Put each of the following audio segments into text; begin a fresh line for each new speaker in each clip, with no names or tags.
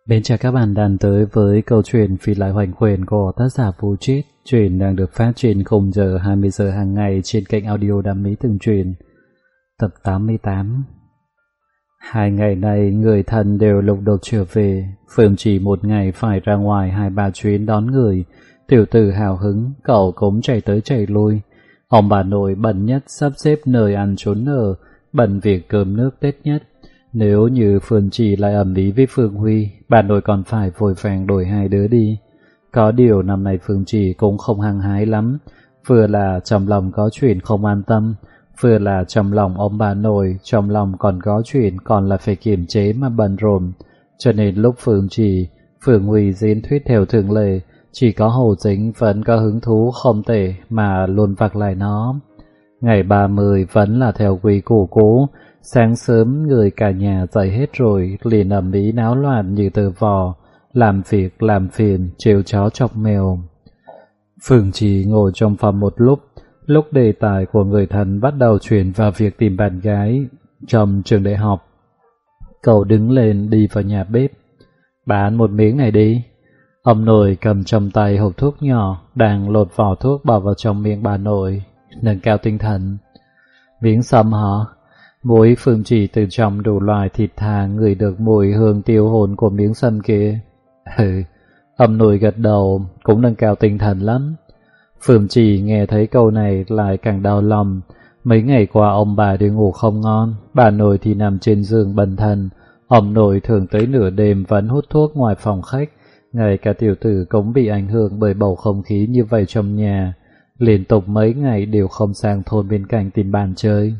Mến chào các bạn đang tới với câu chuyện Phi Lại Hoành Quyền của tác giả Vũ Trít. Chuyện đang được phát trên khung giờ 20 giờ hàng ngày trên kênh audio Đam Mỹ Từng Truyện, tập 88. 2 ngày này người thân đều lục đục trở về. Phương chỉ một ngày phải ra ngoài 2-3 chuyến đón người. Tiểu tử hào hứng, cậu cũng chạy tới chạy lui. Ông bà nội bận nhất sắp xếp nơi ăn trốn ở, bận việc cơm nước Tết nhất. Nếu như Phương Chỉ lại ầm ĩ với Phương Huy, bà nội còn phải vội vàng đổi hai đứa đi. Có điều năm nay Phương Chỉ cũng không hăng hái lắm, vừa là trong lòng có chuyện không an tâm, vừa là trong lòng ông bà nội, trong lòng còn có chuyện còn là phải kiềm chế mà bận rộn. Cho nên lúc Phương Chỉ, Phương Huy diễn thuyết theo thường lệ, chỉ có Hồ Dính vẫn có hứng thú không tệ mà luôn vặc lại nó. Ngày 30 vẫn là theo quy củ cũ. Sáng sớm người cả nhà dậy hết rồi, liền ầm ĩ náo loạn như tơ vò, làm việc làm phiền, trêu chó chọc mèo. Phương Chỉ ngồi trong phòng một lúc đề tài của người thân bắt đầu chuyển vào việc tìm bạn gái trong trường đại học. Cậu đứng lên đi vào nhà bếp. Bà ăn một miếng này đi. Ông nội cầm trong tay hộp thuốc nhỏ, đang lột vỏ thuốc bỏ vào trong miệng bà nội, nâng cao tinh thần. Miếng sâm hả? Mũi Phương Chỉ từ trong đủ loại thịt thà ngửi được mùi hương tiêu hồn của miếng sâm kia. Ông nội gật đầu, cũng nâng cao tinh thần lắm. Phương Chỉ nghe thấy câu này lại càng đau lòng. Mấy ngày qua ông bà đều ngủ không ngon, bà nội thì nằm trên giường bần thần. Ông nội thường tới nửa đêm vẫn hút thuốc ngoài phòng khách. Ngay cả tiểu tử cũng bị ảnh hưởng bởi bầu không khí như vậy trong nhà. Liên tục mấy ngày đều không sang thôn bên cạnh tìm bạn chơi.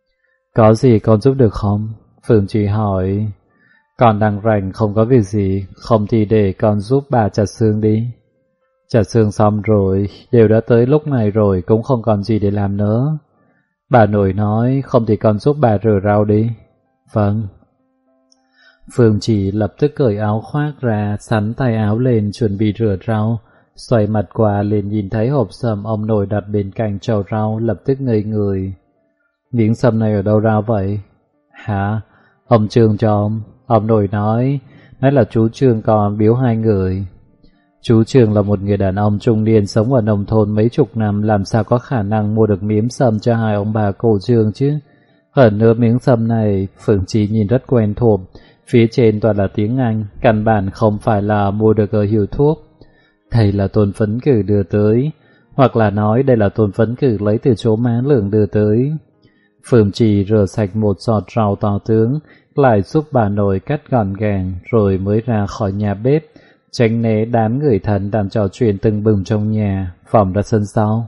Có gì con giúp được không? Phương Chỉ hỏi. Con đang rảnh không có việc gì, không thì để con giúp bà chặt xương đi. Chặt xương xong rồi, đều đã tới lúc này rồi cũng không còn gì để làm nữa. Bà nội nói không thì con giúp bà rửa rau đi. Vâng. Phương Chỉ lập tức cởi áo khoác ra, sắn tay áo lên chuẩn bị rửa rau. Xoay mặt qua liền nhìn thấy hộp sâm ông nội đặt bên cạnh chậu rau, lập tức ngây người. Miếng sâm này ở đâu ra vậy? Hả? Ông Trương cho ông nội nói là chú Trương còn biếu hai người. Chú Trương là một người đàn ông trung niên sống ở nông thôn mấy chục năm, làm sao có khả năng mua được miếng sâm cho hai ông bà cô Trương chứ? Hơn nữa miếng sâm này Phương Chỉ nhìn rất quen thuộc, phía trên toàn là tiếng Anh, căn bản không phải là mua được ở hiệu thuốc. Đây là Tôn Phấn Cử đưa tới, hoặc là nói đây là Tôn Phấn Cử lấy từ chỗ Má Lượng đưa tới. Phương Chỉ rửa sạch một giọt rau to tướng, lại giúp bà nội cắt gọn gàng, rồi mới ra khỏi nhà bếp, tránh né đám người thân đang trò chuyện tưng bừng trong nhà, vòng ra sân sau.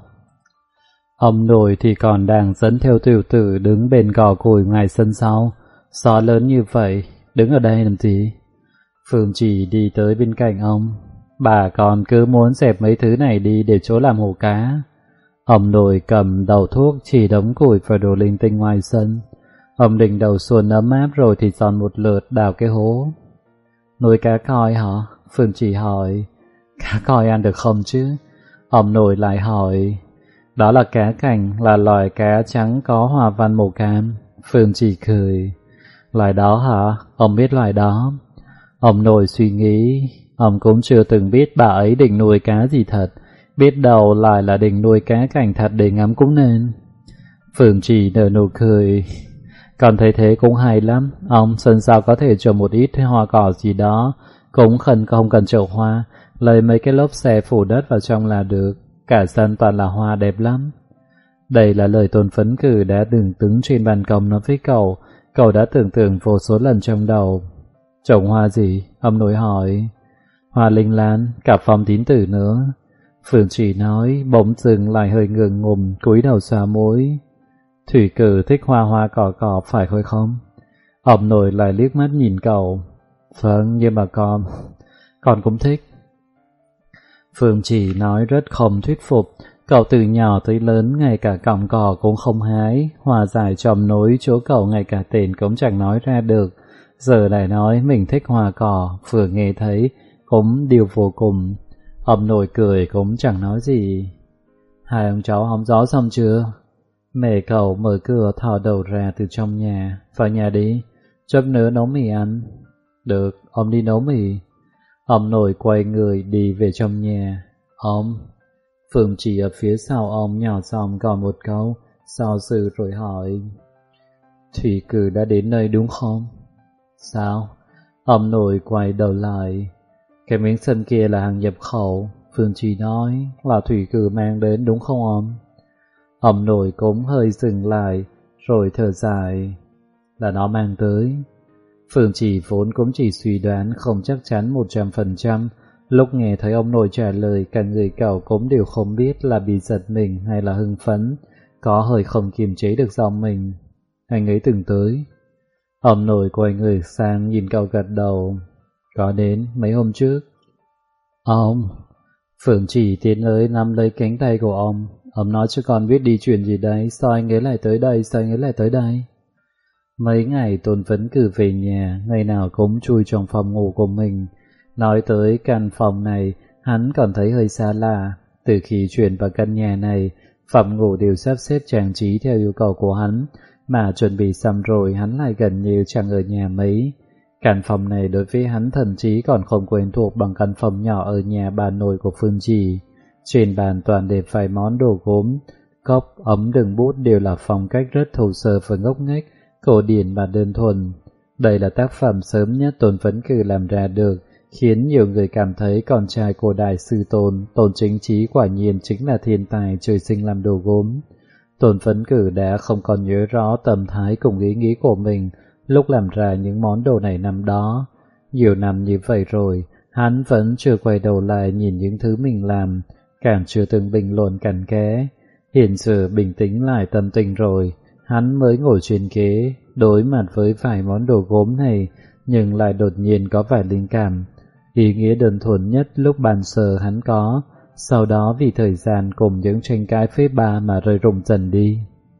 Ông nội thì còn đang dẫn theo tiểu tử đứng bên cỏ củi ngoài sân sau. Gió lớn như vậy, đứng ở đây làm gì? Phương Chỉ đi tới bên cạnh ông. Bà còn cứ muốn dẹp mấy thứ này đi để chỗ làm hồ cá. Ông nội cầm đầu thuốc chỉ đống củi và đồ linh tinh ngoài sân. Ông định đầu xuân ấm áp rồi thì dọn một lượt đào cái hố. Nuôi cá coi hả? Phương Chỉ hỏi. Cá coi ăn được không chứ? Ông nội lại hỏi. Đó là cá cảnh, là loài cá trắng có hoa văn màu cam. Phương Chỉ cười. Loài đó hả? Ông biết loài đó. Ông nội suy nghĩ. Ông cũng chưa từng biết bà ấy định nuôi cá gì thật. Biết đâu lại là định nuôi cá cảnh thật để ngắm cũng nên. Phương Chỉ nở nụ cười. Con thấy thế cũng hay lắm. Ông sân sau có thể trồng một ít hoa cỏ gì đó, cũng không cần chậu hoa, lấy mấy cái lốp xe phủ đất vào trong là được. Cả sân toàn là hoa đẹp lắm. Đây là lời Tôn Phấn Cử đã từng đứng trên ban công nói với cậu. Cậu đã tưởng tượng vô số lần trong đầu. Trồng hoa gì? Ông nội hỏi. Hoa linh lan, cả phong tín tử nữa. Phương Chỉ nói, bỗng dừng lại hơi ngượng ngùng, cúi đầu xòa mũi. Thủy Cử thích hoa cỏ phải không? Ông nội lại liếc mắt nhìn cậu. Vâng, nhưng mà con cũng thích. Phương Chỉ nói rất không thuyết phục. Cậu từ nhỏ tới lớn ngay cả cọng cỏ cũng không hái, hoa dài chòm nối chỗ cậu ngay cả tên cũng chẳng nói ra được. Giờ lại nói mình thích hoa cỏ, vừa nghe thấy cũng điều vô cùng. Ông nội cười cũng chẳng nói gì. Hai ông cháu hóng gió xong chưa? Mẹ cậu mở cửa thò đầu ra từ trong nhà. Vào nhà đi, chút nữa nấu mì ăn. Được, ông đi nấu mì. Ông Nội quay người đi về trong nhà. Ông. Phương Trì ở phía sau ông nhỏ giọng còn một câu, sau sự rồi hỏi. Thủy Cử đã đến nơi đúng không? Sao? Ông Nội quay đầu lại. Cái miếng sân kia là hàng nhập khẩu. Phương Trì nói là Thủy Cử mang đến đúng không ông? Ông Nội cũng hơi dừng lại, rồi thở dài. Là nó mang tới. Phương Trì vốn cũng chỉ suy đoán không chắc chắn 100%. Lúc nghe thấy ông Nội trả lời, cả người cậu cũng đều không biết là bị giật mình hay là hưng phấn, có hơi không kiềm chế được giọng mình. Anh ấy từng tới. Ông Nội quay người sang nhìn cậu gật đầu. Có đến mấy hôm trước. Ông. Phương Trì tiến tới nắm lấy cánh tay của ông nói cho con biết đi chuyện gì đấy, sao anh ấy lại tới đây, sao anh ấy lại tới đây? Mấy ngày Tôn Vấn Cử về nhà, ngày nào cũng chui trong phòng ngủ của mình. Nói tới căn phòng này, hắn còn thấy hơi xa lạ. Từ khi chuyển vào căn nhà này, phòng ngủ đều sắp xếp trang trí theo yêu cầu của hắn, mà chuẩn bị xong rồi hắn lại gần như chẳng ở nhà mấy. Căn phòng này đối với hắn thậm chí còn không quen thuộc bằng căn phòng nhỏ ở nhà bà nội của Phương Trì. Trên bàn toàn để vài món đồ gốm, cốc, ấm đựng bút đều là phong cách rất thô sơ và ngốc nghếch, cổ điển và đơn thuần. Đây là tác phẩm sớm nhất Tôn Vấn Cử làm ra được, khiến nhiều người cảm thấy con trai của đại sư Tôn Chính Trí quả nhiên chính là thiên tài trời sinh làm đồ gốm. Tôn Vấn Cử đã không còn nhớ rõ tâm thái cùng ý nghĩ của mình lúc làm ra những món đồ này năm đó. Nhiều năm như vậy rồi, hắn vẫn chưa quay đầu lại nhìn những thứ mình làm, càng chưa từng bình luận cặn kẽ. Hiện giờ bình tĩnh lại tâm tình rồi, hắn mới ngồi trên ghế, đối mặt với vài món đồ gốm này, nhưng lại đột nhiên có vài linh cảm. Ý nghĩa đơn thuần nhất lúc ban sơ hắn có, sau đó vì thời gian cùng những tranh cãi phế ba mà rơi rụng dần đi.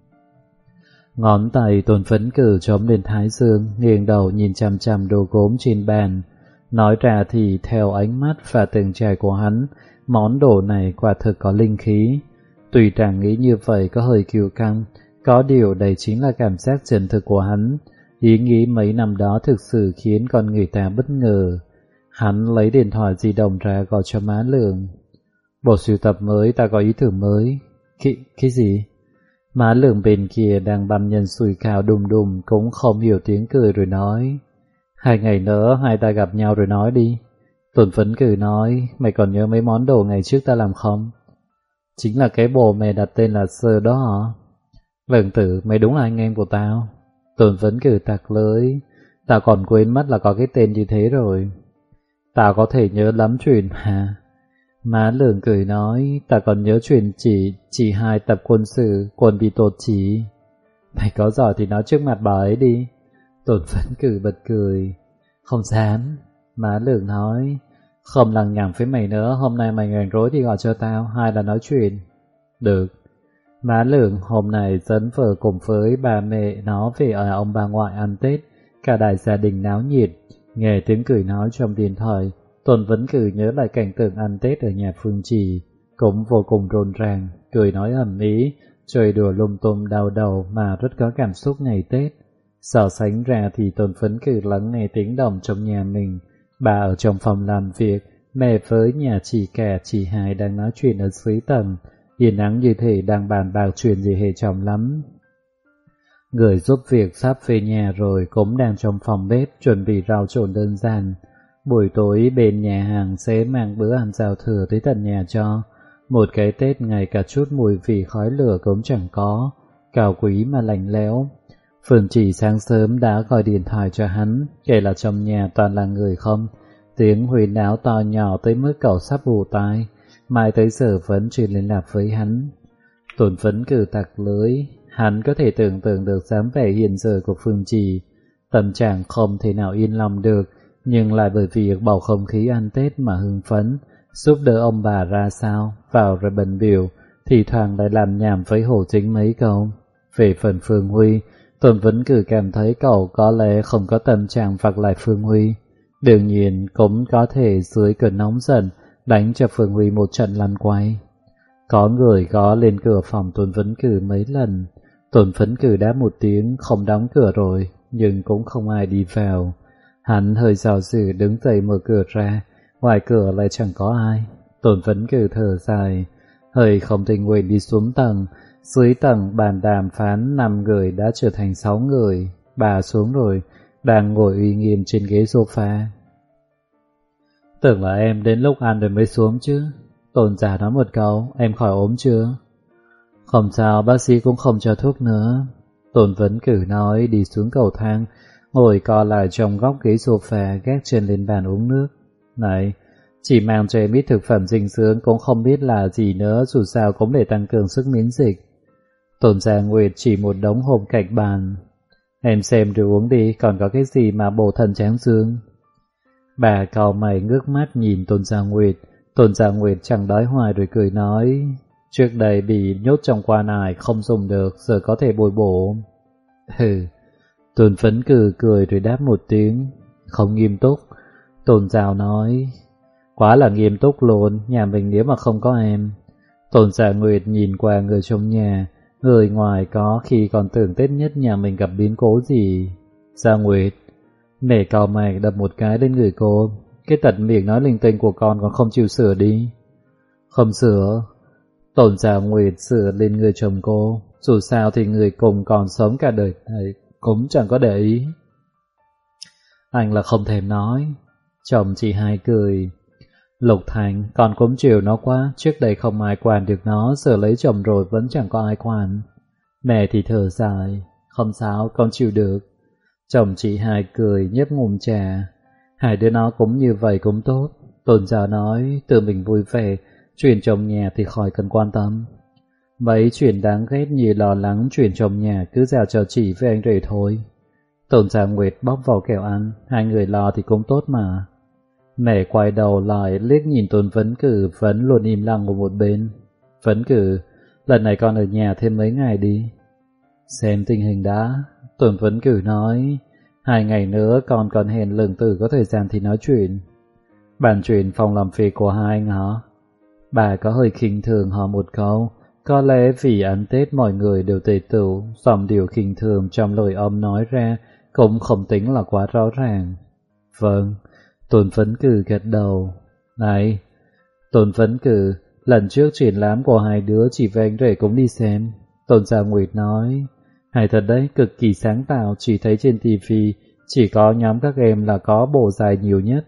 Ngón tay Tôn Vấn Cử chống lên thái dương, nghiêng đầu nhìn chằm chằm đồ gốm trên bàn. Nói ra thì theo ánh mắt và từng trải của hắn, món đồ này quả thực có linh khí. Tùy rằng nghĩ như vậy có hơi kiêu căng, có điều đây chính là cảm giác chân thực của hắn. Ý nghĩ mấy năm đó thực sự khiến con người ta bất ngờ. Hắn lấy điện thoại di động ra gọi cho má Lượng. Bộ sưu tập mới, ta có ý tưởng mới. Cái gì? Má Lượng bên kia đang băm nhân sủi cảo đùng đùng cũng không hiểu tiếng cười rồi nói. 2 ngày nữa hai ta gặp nhau rồi nói đi. Tôn Vấn Cử nói, mày còn nhớ mấy món đồ ngày trước ta làm không? Chính là cái bộ mày đặt tên là Sơ đó hả? Lượng Tử, mày đúng là anh em của tao. Tôn Vấn Cử tặc lưỡi, tao còn quên mất là có cái tên như thế rồi. Tao có thể nhớ lắm chuyện mà. Má Lượng cười nói, ta còn nhớ chuyện chỉ 2 tập quân sự, quân bị tột chỉ. Mày có giỏi thì nói trước mặt bà ấy đi. Tôn Vấn Cử bật cười. Không dám. Má Lượng nói, không lằng nhằng với mày nữa, hôm nay mày rảnh rỗi thì gọi cho tao, hai là nói chuyện. Được. Má Lượng hôm nay dẫn vợ cùng với bà mẹ nó về ở ông bà ngoại ăn Tết, cả đại gia đình náo nhiệt. Nghe tiếng cười nói trong điện thoại, Tôn Vấn Cử nhớ lại cảnh tượng ăn Tết ở nhà Phương Trì, cũng vô cùng rộn ràng, cười nói ầm ĩ, chơi đùa lung tung đau đầu mà rất có cảm xúc ngày Tết. So sánh ra thì Tôn Vấn Cử lắng nghe tiếng động trong nhà mình, bà ở trong phòng làm việc, mẹ với nhà chị hai đang nói chuyện ở dưới tầng, yên ắng như thể đang bàn bạc chuyện gì hệ trọng lắm. Người giúp việc sắp về nhà rồi cũng đang trong phòng bếp chuẩn bị rau trộn đơn giản. Buổi tối bên nhà hàng sẽ mang bữa ăn giao thừa tới tận nhà cho. Một cái Tết ngay cả chút mùi vị khói lửa cũng chẳng có, cao quý mà lạnh lẽo. Phương Trì sáng sớm đã gọi điện thoại cho hắn, kể là trong nhà toàn là người không. Tiếng huyên náo to nhỏ tới mức cậu sắp ù tai, mai tới giờ vẫn chưa liên lạc với hắn. Tôn Vấn Cử tặc lưỡi, hắn có thể tưởng tượng được dáng vẻ hiện giờ của Phương Trì. Tâm trạng không thể nào yên lòng được, nhưng lại bởi vì bầu không khí ăn Tết mà hưng phấn, giúp đỡ ông bà ra sao, vào rồi bận biểu, thì thoảng lại làm nhảm với Hồ Chính mấy câu. Về phần Phương Huy, Tôn Vấn Cử cảm thấy cậu có lẽ không có tâm trạng phạt lại Phương Huy. Đương nhiên cũng có thể dưới cơn nóng giận đánh cho Phương Huy một trận lăn quay. Có người gõ lên cửa phòng Tôn Vấn Cử mấy lần. Tôn Vấn Cử đáp một tiếng không đóng cửa rồi, nhưng cũng không ai đi vào. Hắn hơi dò dự đứng dậy mở cửa ra, ngoài cửa lại chẳng có ai. Tôn Phấn Cử thở dài, hơi không tình nguyện đi xuống tầng. Dưới tầng bàn đàm phán 5 người đã trở thành 6 người. Bà xuống rồi, đang ngồi uy nghiêm trên ghế sofa. Tưởng là em đến lúc ăn rồi mới xuống chứ. Tôn giả nói một câu, em khỏi ốm chưa? Không sao, bác sĩ cũng không cho thuốc nữa. Tôn Vấn Cử nói, đi xuống cầu thang, ngồi co lại trong góc ghế sofa, gác chân lên bàn uống nước. Này, chỉ mang cho em ít thực phẩm dinh dưỡng cũng không biết là gì nữa, dù sao cũng để tăng cường sức miễn dịch. Tôn Gia Nguyệt chỉ một đống hộp cạnh bàn. Em xem rồi uống đi, còn có cái gì mà bổ thận tráng dương? Bà cau mày ngước mắt nhìn Tôn Gia Nguyệt. Tôn Gia Nguyệt chẳng đói hoài rồi cười nói, trước đây bị nhốt trong quan ải không dùng được, giờ có thể bồi bổ. Hừ. Tôn Phấn Cử cười rồi đáp một tiếng, không nghiêm túc. Tôn Giao nói, quá là nghiêm túc luôn, nhà mình nếu mà không có em. Tôn Gia Nguyệt nhìn qua người trong nhà, người ngoài có khi còn tưởng Tết nhất nhà mình gặp biến cố gì. Gia Nguyệt, nể cau mày đập một cái lên người cô, cái tật miệng nói linh tinh của con còn không chịu sửa đi. Không sửa. Tôn Gia Nguyệt sửa lên người chồng cô, dù sao thì người cùng còn sống cả đời này cũng chẳng có để ý. Anh là không thèm nói. Chồng chị hai cười. Lục Thành, con cũng chiều nó quá, trước đây không ai quản được nó, giờ lấy chồng rồi vẫn chẳng có ai quản. Mẹ thì thở dài, không sao, con chịu được. Chồng chị hai cười nhấp ngụm trà. Hai đứa nó cũng như vậy cũng tốt. Tôn Gia nói, tự mình vui vẻ, chuyện trong nhà thì khỏi cần quan tâm. Mấy chuyện đáng ghét như lo lắng chuyện trong nhà cứ giao cho chị với anh rể thôi. Tôn Gia Nguyệt bóc vào kẹo ăn, hai người lo thì cũng tốt mà. Mẹ quay đầu lại liếc nhìn Tôn Vấn Cử vẫn luôn im lặng ở một bên. Vấn Cử, lần này con ở nhà thêm mấy ngày đi. Xem tình hình đã. Tôn Vấn Cử nói, 2 ngày nữa con còn hẹn Lương Tử có thời gian thì nói chuyện. Bàn chuyện phòng làm việc của hai anh hả? Bà có hơi khinh thường họ một câu. Có lẽ vì ăn Tết mọi người đều tề tựu, dòng điều khinh thường trong lời ông nói ra cũng không tính là quá rõ ràng. Vâng. Tôn Vấn Cử gật đầu. Này, Tôn Vấn Cử, lần trước triển lãm của hai đứa chị với anh rể cũng đi xem. Tôn Gia Nguyệt nói, hay thật đấy, cực kỳ sáng tạo, chỉ thấy trên TV, chỉ có nhóm các em là có bộ dài nhiều nhất.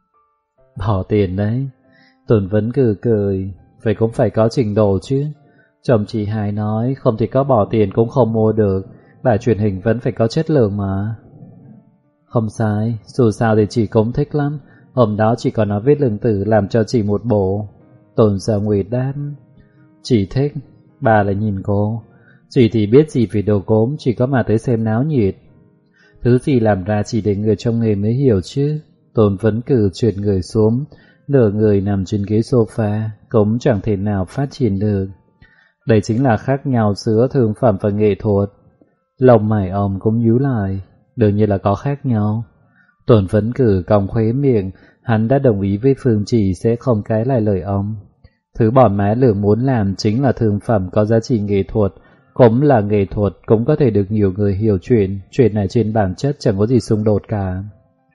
Bỏ tiền đấy. Tôn Vấn Cử cười, vậy cũng phải có trình độ chứ. Chồng chị hai nói, không thì có bỏ tiền cũng không mua được, bài truyền hình vẫn phải có chất lượng mà. Không sai, dù sao thì chị cũng thích lắm. Hôm đó chị còn nói viết Lương Tử làm cho chị một bộ. Tôn Gia Nguyệt đáp, chị thích. Bà lại nhìn cô, chị thì biết gì về đồ gốm, chỉ có mà tới xem náo nhiệt. Thứ gì làm ra chỉ để người trong nghề mới hiểu chứ. Tôn Vấn Cử chuyển người xuống, nửa người nằm trên ghế sofa, cũng chẳng thể nào phát triển được. Đây chính là khác nhau giữa thương phẩm và nghệ thuật. Lông mày ông cũng nhíu lại, đương nhiên là có khác nhau. Tôn Vấn Cử cong khóe miệng, hắn đã đồng ý với Phương Trì sẽ không cãi lại lời ông. Thứ bọn má lửa muốn làm chính là thương phẩm có giá trị nghệ thuật, cũng là nghệ thuật, cũng có thể được nhiều người hiểu chuyện này trên bản chất chẳng có gì xung đột cả.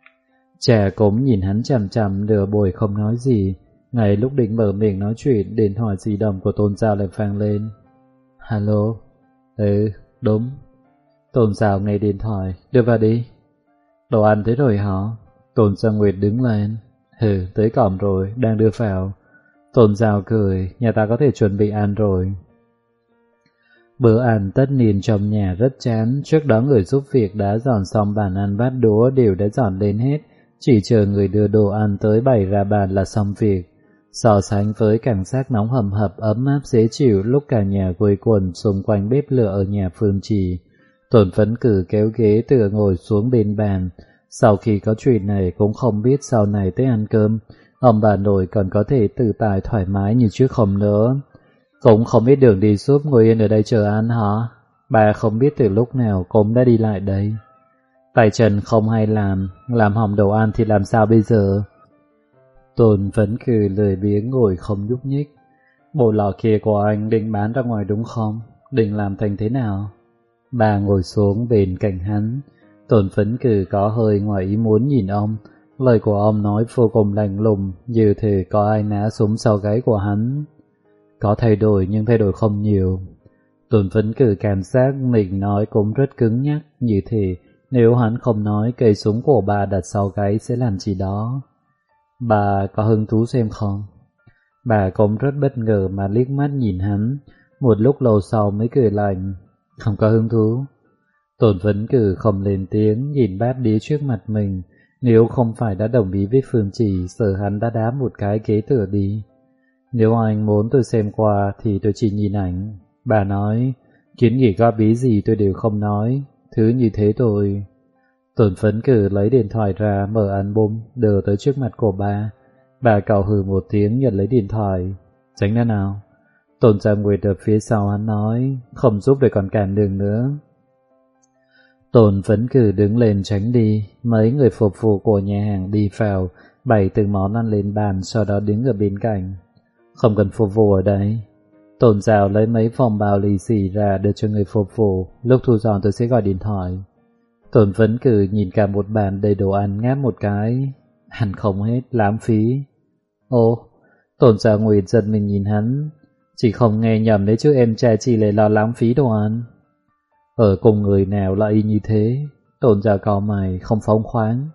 Trẻ cũng nhìn hắn chằm chằm nửa buổi không nói gì. Ngay lúc định mở miệng nói chuyện, điện thoại di động của Tôn Giao lại vang lên. Alo? Ừ, đúng. Tôn Giao nghe điện thoại, đưa vào đi. Đồ ăn thế rồi hả? Tôn Gia Nguyệt đứng lên. Ừ, tới cổng rồi, đang đưa vào. Tôn Giao cười, nhà ta có thể chuẩn bị ăn rồi. Bữa ăn tất niên trong nhà rất chán, trước đó người giúp việc đã dọn xong bàn ăn bát đũa đều đã dọn lên hết, chỉ chờ người đưa đồ ăn tới bày ra bàn là xong việc. So sánh với cảm giác nóng hầm hập ấm áp dễ chịu lúc cả nhà quây quần xung quanh bếp lửa ở nhà Phương Trì, Tôn Vấn Cử kéo ghế tựa ngồi xuống bên bàn. Sau khi có chuyện này cũng không biết sau này tới ăn cơm, ông bà nội còn có thể tự tại thoải mái như trước không nữa. Cũng không biết đường đi giúp ngồi yên ở đây chờ ăn hả? Bà không biết từ lúc nào cũng đã đi lại đây. Tay chân không hay làm hỏng đồ ăn thì làm sao bây giờ? Tôn Vấn Cử lười biếng ngồi không nhúc nhích. Bộ lò kia của anh định bán ra ngoài đúng không? Định làm thành thế nào? Bà ngồi xuống bên cạnh hắn. Tôn Vấn Cử có hơi ngoài ý muốn nhìn ông. lời của ông nói vô cùng lạnh lùng, như thể có ai nã súng sau gáy của hắn. Có thay đổi nhưng thay đổi không nhiều. Tôn Phấn Cử cảm giác mình nói cũng rất cứng nhắc, như thể nếu hắn không nói cây súng của bà đặt sau gáy sẽ làm gì đó. Bà có hứng thú xem không? Bà cũng rất bất ngờ mà liếc mắt nhìn hắn, một lúc lâu sau mới cười lạnh. Không có hứng thú. Tôn Phấn Cử không lên tiếng, nhìn bát đĩa trước mặt mình. Nếu không phải đã đồng ý với Phương Chỉ, sợ hắn đã đá một cái ghế tựa đi. Nếu anh muốn tôi xem qua thì tôi chỉ nhìn ảnh. Bà nói, kiến nghị góp ý gì tôi đều không nói. Thứ như thế tôi... Tôn Phấn Cử lấy điện thoại ra, mở album, đưa tới trước mặt của bà. Bà cào hừ một tiếng nhận lấy điện thoại. Tránh ra nào. Tôn Gia Nguyệt ở phía sau hắn nói, không giúp để còn cản đường nữa. Tôn Phấn Cử đứng lên tránh đi. Mấy người phục vụ của nhà hàng đi vào, bày từng món ăn lên bàn, sau đó đứng ở bên cạnh. Không cần phục vụ ở đây. Tôn Giao lấy mấy vòng bao lì xì ra đưa cho người phục vụ. Lúc thu dọn tôi sẽ gọi điện thoại. Tôn Phấn Cử nhìn cả một bàn đầy đồ ăn ngáp một cái. Ăn không hết, lãng phí. Ồ, Tôn Gia Nguyệt giật mình nhìn hắn. Chỉ không nghe nhầm đấy chứ em trai chị lại lo lãng phí đồ ăn. Ở cùng người nào lại y như thế? Tôn Gia cau mày không phóng khoáng.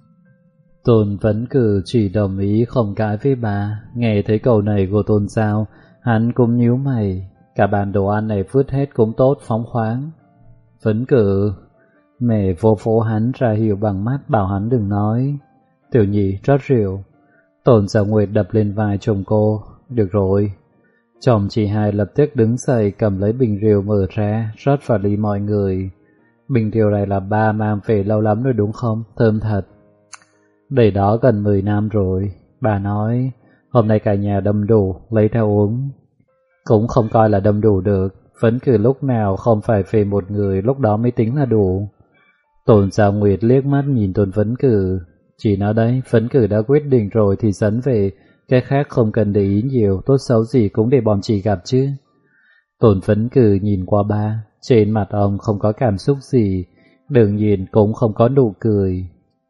Tôn Phấn Cử chỉ đồng ý không cãi với bà. Nghe thấy câu này của Tôn Giao, hắn cũng nhíu mày. Cả bàn đồ ăn này vứt hết cũng tốt, phóng khoáng. Phấn Cử... Mẹ vô phố hắn ra hiệu bằng mắt bảo hắn đừng nói. Tiểu Nhị rót rượu. Tôn Gia Nguyệt đập lên vai chồng cô. Được rồi. Chồng chị hai lập tức đứng dậy cầm lấy bình rượu mở ra, rót vào ly mọi người. Bình rượu này là ba mang về lâu lắm rồi đúng không? Thơm thật. Để đó gần 10 năm rồi. Bà nói, hôm nay cả nhà đâm đủ, lấy theo uống. Cũng không coi là đâm đủ được. Phấn Cử lúc nào không phải về một người, lúc đó mới tính là đủ. Tôn Gia Nguyệt liếc mắt nhìn Tôn Phấn Cử. Chỉ nói đấy, Phấn Cử đã quyết định rồi thì dẫn về. Cái khác không cần để ý nhiều, tốt xấu gì cũng để bọn chị gặp chứ. Tôn Phấn Cử nhìn qua ba, trên mặt ông không có cảm xúc gì, đương nhiên cũng không có nụ cười.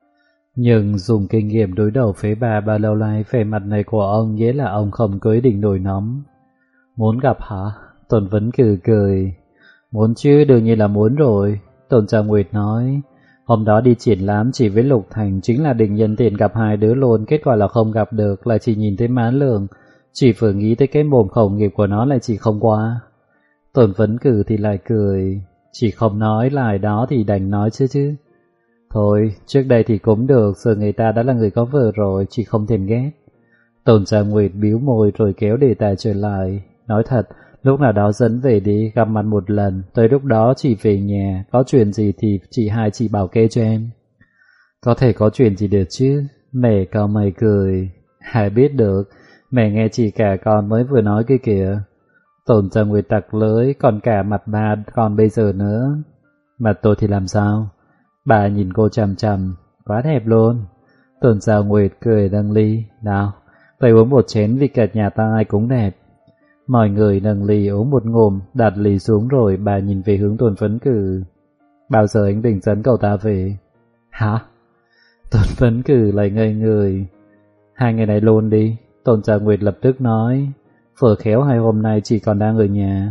Nhưng dùng kinh nghiệm đối đầu với bà bao lâu nay, vẻ mặt này của ông nghĩa là ông không có ý định nổi nóng. Muốn gặp hả? Tôn Phấn Cử cười. Muốn chứ, đương nhiên là muốn rồi. Tôn Gia Nguyệt nói, hôm đó đi triển lãm chỉ với Lục Thành, chính là định nhân tiện gặp hai đứa luôn, kết quả là không gặp được, lại chỉ nhìn thấy má Lường, chỉ vừa nghĩ tới cái mồm khẩu nghiệp của nó lại chỉ không qua. Tôn Phấn Cử thì lại cười, chỉ không nói lại đó thì đành nói chứ. Thôi, trước đây thì cũng được, giờ người ta đã là người có vợ rồi, chỉ không thèm ghét. Tôn Gia Nguyệt bĩu môi rồi kéo đề tài trở lại, nói thật, lúc nào đó dẫn về đi, gặp mặt một lần, tới lúc đó chỉ về nhà, có chuyện gì thì chị hai chị bảo kê cho em. Có thể có chuyện gì được chứ? Mẹ cau mày cười. Ai biết được, mẹ nghe chị cả con mới vừa nói kia kìa. Tôn Gia Nguyệt tặc lưỡi, còn cả mặt bà còn bây giờ nữa. Mặt tôi thì làm sao? Bà nhìn cô chằm chằm, quá đẹp luôn. Tôn Gia Nguyệt cười nâng ly, nào, phải uống một chén vì cả nhà ta ai cũng đẹp. Mọi người nâng ly uống một ngụm, đặt ly xuống rồi bà nhìn về hướng Tôn Phấn Cử. Bao giờ anh định dẫn cậu ta về? Hả? Tôn Phấn Cử lại ngây người. 2 ngày này luôn đi. Tôn Gia Nguyệt lập tức nói, phở khéo 2 hôm nay chỉ còn đang ở nhà.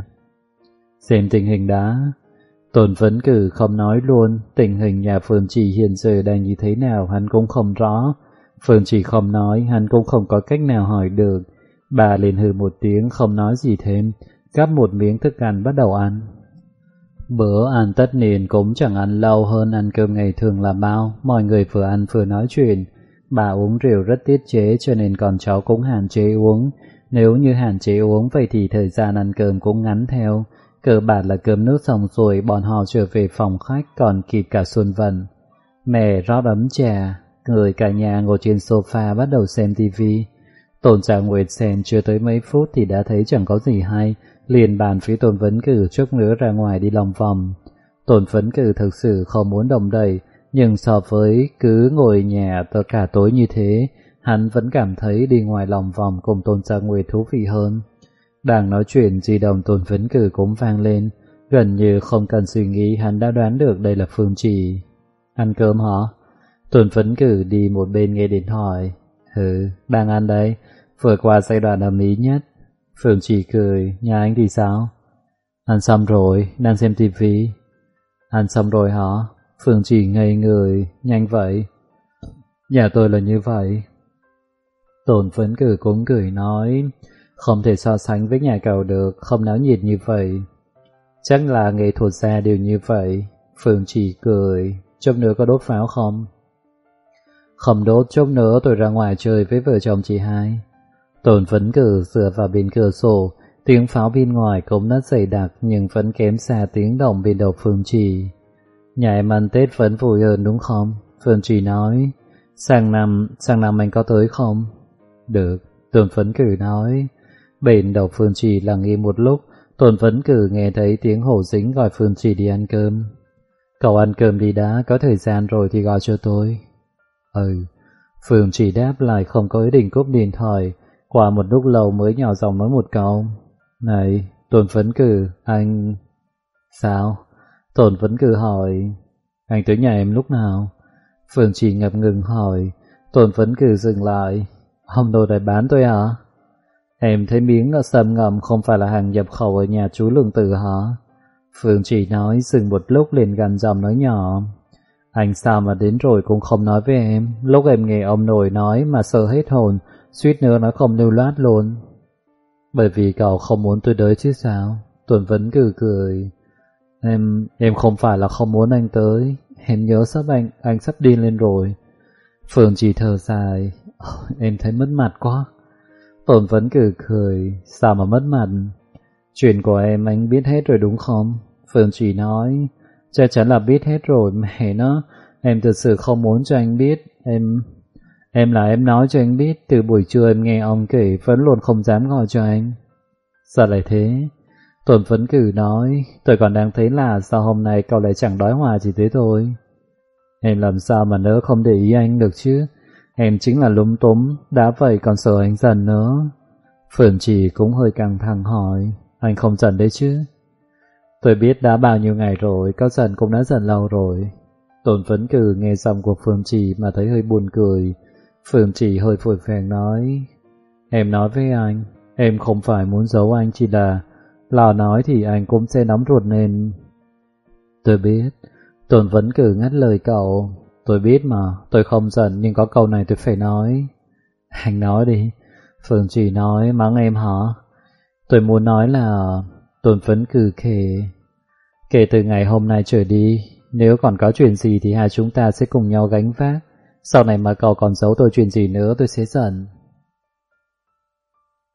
Xem tình hình đã. Tôn Phấn Cử không nói luôn, tình hình nhà Phương Chỉ hiện giờ đang như thế nào hắn cũng không rõ. Phương Chỉ không nói, hắn cũng không có cách nào hỏi được. Bà liền hừ một tiếng không nói gì thêm, gắp một miếng thức ăn bắt đầu ăn. Bữa ăn tất niên cũng chẳng ăn lâu hơn ăn cơm ngày thường là bao, mọi người vừa ăn vừa nói chuyện. Bà uống rượu rất tiết chế cho nên con cháu cũng hạn chế uống. Nếu như hạn chế uống vậy thì thời gian ăn cơm cũng ngắn theo. Cơ bản là cơm nước xong rồi bọn họ trở về phòng khách còn kịp cả Xuân Vận. Mẹ rót ấm trà, người cả nhà ngồi trên sofa bắt đầu xem tivi. Tôn Gia Nguyệt xem chưa tới mấy phút thì đã thấy chẳng có gì hay, liền bàn phía Tôn Phấn Cử chốc nữa ra ngoài đi lòng vòng. Tôn Phấn Cử thực sự không muốn đồng đẩy, nhưng so với cứ ngồi nhà tất cả tối như thế, hắn vẫn cảm thấy đi ngoài lòng vòng cùng Tôn Gia Nguyệt thú vị hơn. Đang nói chuyện di động Tôn Phấn Cử cũng vang lên, gần như không cần suy nghĩ hắn đã đoán được đây là Phương Chỉ. Ăn cơm hả? Tuần Phấn Cử đi một bên nghe điện thoại. Đang ăn đấy, vừa qua giai đoạn ầm ĩ nhất. Phương Chỉ cười, nhà anh thì sao? Ăn xong rồi, đang xem tivi. Ăn xong rồi hả? Phương Chỉ ngây người, nhanh vậy. Nhà tôi là như vậy. Tuần Phấn Cử cũng cười nói, không thể so sánh với nhà cậu được, không náo nhiệt như vậy. Chắc là nghệ thuật gia đều như vậy. Phương Chỉ cười, chút nữa có đốt pháo không? Không đốt, chút nữa tôi ra ngoài chơi với vợ chồng chị hai. Tuần Phấn Cử dựa vào bên cửa sổ, tiếng pháo bên ngoài cũng đã dày đặc nhưng vẫn kém xa tiếng động bên đầu Phương Chỉ. Nhà em ăn Tết vẫn vui hơn đúng không? Phương Chỉ nói. Sang năm anh có tới không? Được, Tuần Phấn Cử nói. Bên đầu Phương Chỉ lặng im một lúc, Tuần Phấn Cử nghe thấy tiếng Hổ Dính gọi Phương Chỉ đi ăn cơm. Cậu ăn cơm đi đã, có thời gian rồi thì gọi cho tôi. Phương Chỉ đáp lại không có ý định cúp điện thoại. Qua một lúc lâu mới nhỏ giọng nói một câu. Này, Tuần Phấn Cử, anh... Sao? Tuần Phấn Cử hỏi. Anh tới nhà em lúc nào? Phương Chỉ ngập ngừng hỏi. Tuần Phấn Cử dừng lại. Hôm đồ lại bán tôi hả? Em thấy miếng sâm ngậm không phải là hàng nhập khẩu ở nhà chú Lương Tử hả? Phương Chỉ nói, dừng một lúc liền gần giọng nói nhỏ. Anh sao mà đến rồi cũng không nói với em. Lúc em nghe ông nội nói mà sợ hết hồn, suýt nữa nói không lưu loát luôn. Bởi vì cậu không muốn tôi tới chứ sao? Tuần Phấn Cử cười. Em không phải là không muốn anh tới. Em nhớ sắp anh sắp điên lên rồi. Phương Chỉ thở dài. Em thấy mất mặt quá. Tuần Phấn Cử cười. Sao mà mất mặt? Chuyện của em anh biết hết rồi đúng không? Phương Chỉ nói. Chắc chắn là biết hết rồi, mẹ nó. Em thực sự không muốn cho anh biết. Em nói cho anh biết. Từ buổi trưa em nghe ông kể vẫn luôn không dám gọi cho anh. Sao lại thế? Tuần Phấn Cử nói. Tôi còn đang thấy là sao hôm nay cậu lại chẳng đói hòa chỉ thế thôi. Em làm sao mà nỡ không để ý anh được chứ? Em chính là lúng túng, đã vậy còn sợ anh giận nữa. Phương Chỉ cũng hơi căng thẳng hỏi. Anh không giận đấy chứ? Tôi biết đã bao nhiêu ngày rồi, có giận cũng đã giận lâu rồi. Tuần Phấn Cử nghe xong của Phương Chỉ mà thấy hơi buồn cười. Phương Chỉ hơi vội vàng nói. Em nói với anh, em không phải muốn giấu anh, chỉ là nói thì anh cũng sẽ nóng ruột nên... Tôi biết. Tuần Phấn Cử ngắt lời cậu. Tôi biết mà, tôi không giận nhưng có câu này tôi phải nói. Anh nói đi. Phương Chỉ nói. Mắng em hả? Tôi muốn nói là... Tuần Phấn Cử kể từ ngày hôm nay trở đi, nếu còn có chuyện gì thì hai chúng ta sẽ cùng nhau gánh vác. Sau này mà cậu còn giấu tôi chuyện gì nữa tôi sẽ giận.